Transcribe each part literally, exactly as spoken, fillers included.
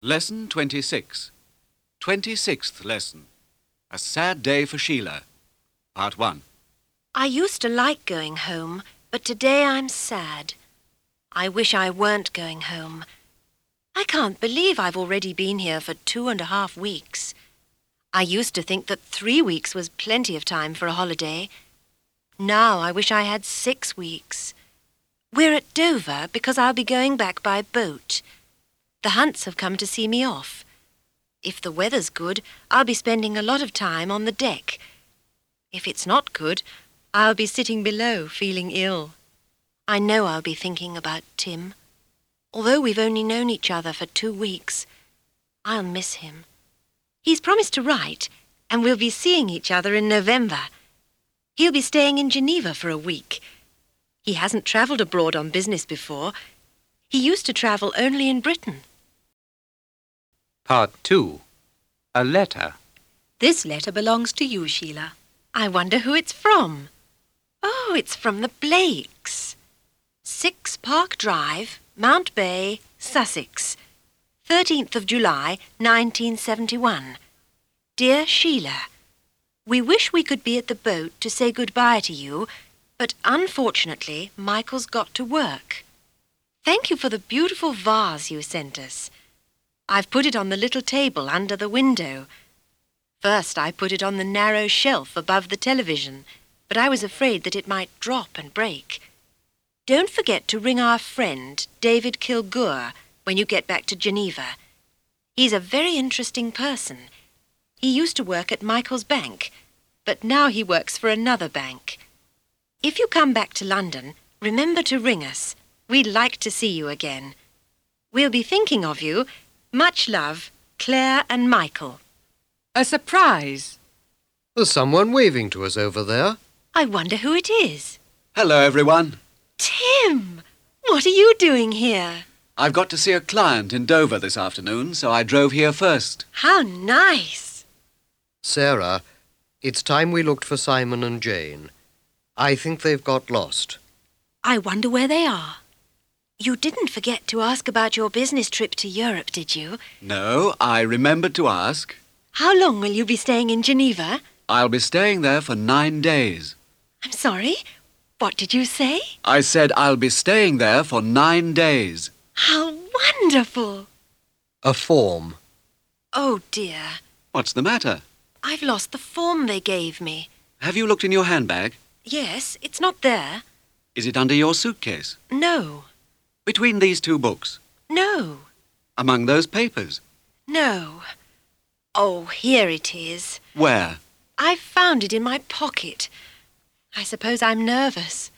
Lesson twenty-six. Twenty-sixth lesson. A sad day for Sheila. Part one. I used to like going home, but today I'm sad. I wish I weren't going home. I can't believe I've already been here for two and a half weeks. I used to think that three weeks was plenty of time for a holiday. Now I wish I had six weeks. We're at Dover because I'll be going back by boat. The Hunts have come to see me off. If the weather's good, I'll be spending a lot of time on the deck. If it's not good, I'll be sitting below feeling ill. I know I'll be thinking about Tim. Although we've only known each other for two weeks, I'll miss him. He's promised to write, and we'll be seeing each other in November. He'll be staying in Geneva for a week. He hasn't travelled abroad on business before. He used to travel only in Britain. Part two. A letter. This letter belongs to you, Sheila. I wonder who it's from. Oh, it's from the Blakes. Six Park Drive, Mount Bay, Sussex. thirteenth of July, nineteen seventy-one. Dear Sheila, we wish we could be at the boat to say goodbye to you, but unfortunately Michael's got to work. Thank you for the beautiful vase you sent us. I've put it on the little table under the window. First I put it on the narrow shelf above the television, but I was afraid that it might drop and break. Don't forget to ring our friend, David Kilgour, when you get back to Geneva. He's a very interesting person. He used to work at Michael's bank, but now he works for another bank. If you come back to London, remember to ring us. We'd like to see you again. We'll be thinking of you. Much love, Claire and Michael. A surprise. There's someone waving to us over there. I wonder who it is. Hello, everyone. Tim! What are you doing here? I've got to see a client in Dover this afternoon, so I drove here first. How nice! Sarah, it's time we looked for Simon and Jane. I think they've got lost. I wonder where they are. You didn't forget to ask about your business trip to Europe, did you? No, I remembered to ask. How long will you be staying in Geneva? I'll be staying there for nine days. I'm sorry? What did you say? I said I'll be staying there for nine days. How wonderful! A form. Oh, dear. What's the matter? I've lost the form they gave me. Have you looked in your handbag? Yes, it's not there. Is it under your suitcase? No. Between these two books? No. Among those papers? No. Oh, here it is. Where? I found it in my pocket. I suppose I'm nervous.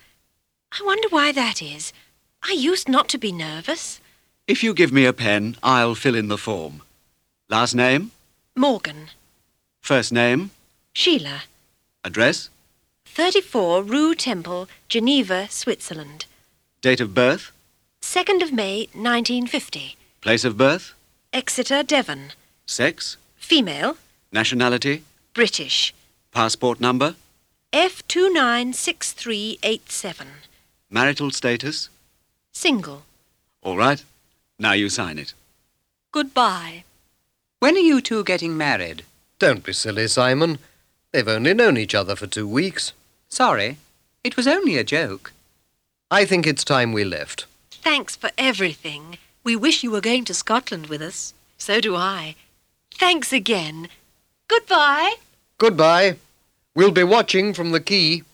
I wonder why that is. I used not to be nervous. If you give me a pen, I'll fill in the form. Last name? Morgan. First name? Sheila. Address? thirty-four Rue Temple, Geneva, Switzerland. Date of birth? second of May, nineteen fifty. Place of birth? Exeter, Devon. Sex? Female. Nationality? British. Passport number? F two nine six three eight seven. Marital status? Single. All right. Now you sign it. Goodbye. When are you two getting married? Don't be silly, Simon. They've only known each other for two weeks. Sorry, it was only a joke. I think it's time we left. Thanks for everything. We wish you were going to Scotland with us. So do I. Thanks again. Goodbye. Goodbye. We'll be watching from the quay.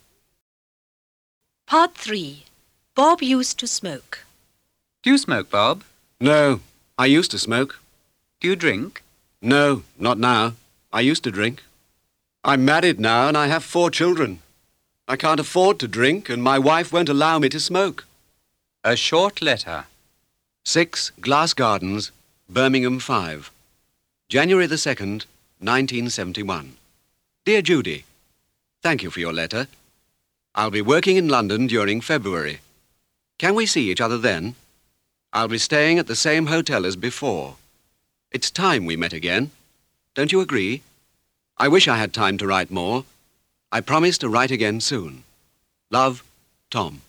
Part three. Bob used to smoke. Do you smoke, Bob? No, I used to smoke. Do you drink? No, not now. I used to drink. I'm married now and I have four children. I can't afford to drink and my wife won't allow me to smoke. A short letter. six Glass Gardens, Birmingham five. January the second, nineteen seventy-one. Dear Judy, thank you for your letter. I'll be working in London during February. Can we see each other then? I'll be staying at the same hotel as before. It's time we met again. Don't you agree? I wish I had time to write more. I promise to write again soon. Love, Tom.